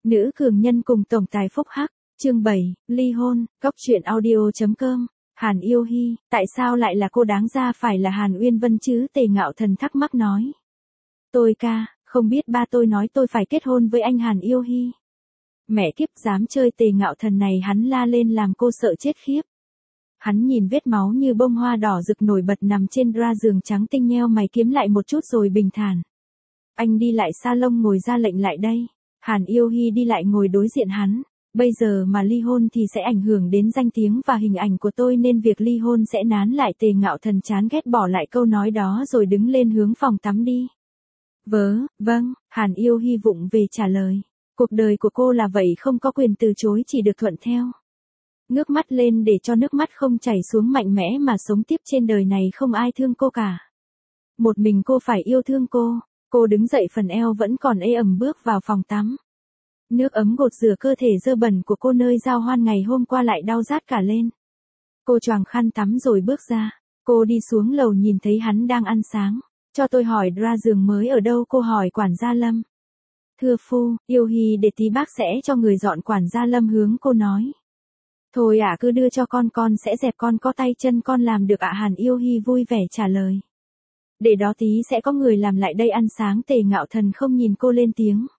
Nữ cường nhân cùng tổng tài phúc hắc, chương 7, ly hôn, góc truyện audio.com. Hàn Yêu Hi, tại sao lại là cô, đáng ra phải là Hàn Uyên Vân chứ? Tề Ngạo Thần thắc mắc nói. Tôi không biết ba tôi nói tôi phải kết hôn với anh Hàn Yêu Hi. Mẹ kiếp, dám chơi Tề Ngạo Thần này, hắn la lên làm cô sợ chết khiếp. Hắn nhìn vết máu như bông hoa đỏ rực nổi bật nằm trên ra giường trắng tinh, nheo mày kiếm lại một chút rồi bình thản. Anh đi lại salon ngồi ra lệnh lại đây. Hàn Yêu Hi đi lại ngồi đối diện hắn. Bây giờ mà ly hôn thì sẽ ảnh hưởng đến danh tiếng và hình ảnh của tôi, nên việc ly hôn sẽ nán lại. Tề Ngạo Thần chán ghét bỏ lại câu nói đó rồi đứng lên hướng phòng tắm đi. Vâng, Hàn Yêu Hi vụng về trả lời. Cuộc đời của cô là vậy, không có quyền từ chối, chỉ được thuận theo. Ngước mắt lên để cho nước mắt không chảy xuống, mạnh mẽ mà sống tiếp. Trên đời này không ai thương cô cả. Một mình cô phải yêu thương cô. Cô đứng dậy, phần eo vẫn còn ê ẩm, bước vào phòng tắm. Nước ấm gột rửa cơ thể dơ bẩn của cô, nơi giao hoan ngày hôm qua lại đau rát cả lên. Cô choàng khăn tắm rồi bước ra. Cô đi xuống lầu nhìn thấy hắn đang ăn sáng. Cho tôi hỏi ra giường mới ở đâu? Cô hỏi quản gia Lâm. Thưa phu, Yêu Hi để tí bác sẽ cho người dọn. Quản gia Lâm hướng cô nói. Thôi ạ, cứ đưa cho con sẽ dẹp, con có tay chân con làm được ạ. Hàn Yêu Hi vui vẻ trả lời. Để đó tí sẽ có người làm lại đây ăn sáng. Tề Ngạo Thần không nhìn cô lên tiếng.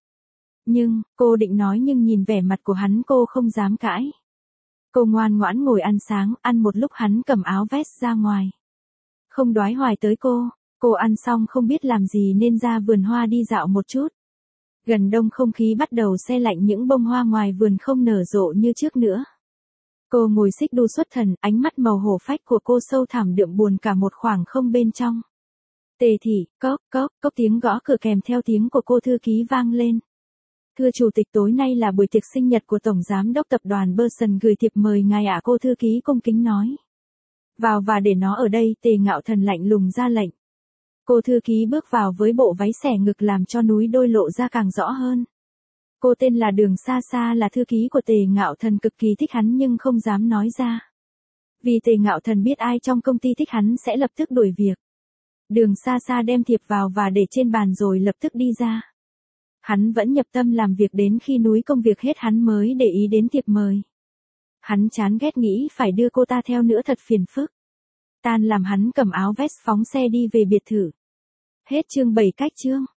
Cô định nói nhưng nhìn vẻ mặt của hắn cô không dám cãi. Cô ngoan ngoãn ngồi ăn sáng, ăn một lúc hắn cầm áo vest ra ngoài. Không đoái hoài tới cô ăn xong không biết làm gì nên ra vườn hoa đi dạo một chút. Gần đông không khí bắt đầu se lạnh, những bông hoa ngoài vườn không nở rộ như trước nữa. Cô ngồi xích đu xuất thần, ánh mắt màu hổ phách của cô sâu thẳm đượm buồn cả một khoảng không bên trong. Tề thị, cốc tiếng gõ cửa kèm theo tiếng của cô thư ký vang lên. Thưa chủ tịch, tối nay là buổi tiệc sinh nhật của tổng giám đốc tập đoàn Berson, gửi thiệp mời ngài ạ. Cô thư ký cung kính nói. Vào và để nó ở đây. Tề Ngạo Thần lạnh lùng ra lệnh. Cô thư ký bước vào với bộ váy xẻ ngực làm cho núi đôi lộ ra càng rõ hơn. Cô tên là Đường Sa Sa, là thư ký của Tề Ngạo Thần, cực kỳ thích hắn nhưng không dám nói ra. Vì Tề Ngạo Thần biết ai trong công ty thích hắn sẽ lập tức đuổi việc. Đường Sa Sa đem thiệp vào và để trên bàn rồi lập tức đi ra. Hắn vẫn nhập tâm làm việc, đến khi núi công việc hết hắn mới để ý đến thiệp mời. Hắn chán ghét nghĩ phải đưa cô ta theo nữa, thật phiền phức. Tan làm hắn cầm áo vest phóng xe đi về biệt thự. Hết chương 7 cách chương.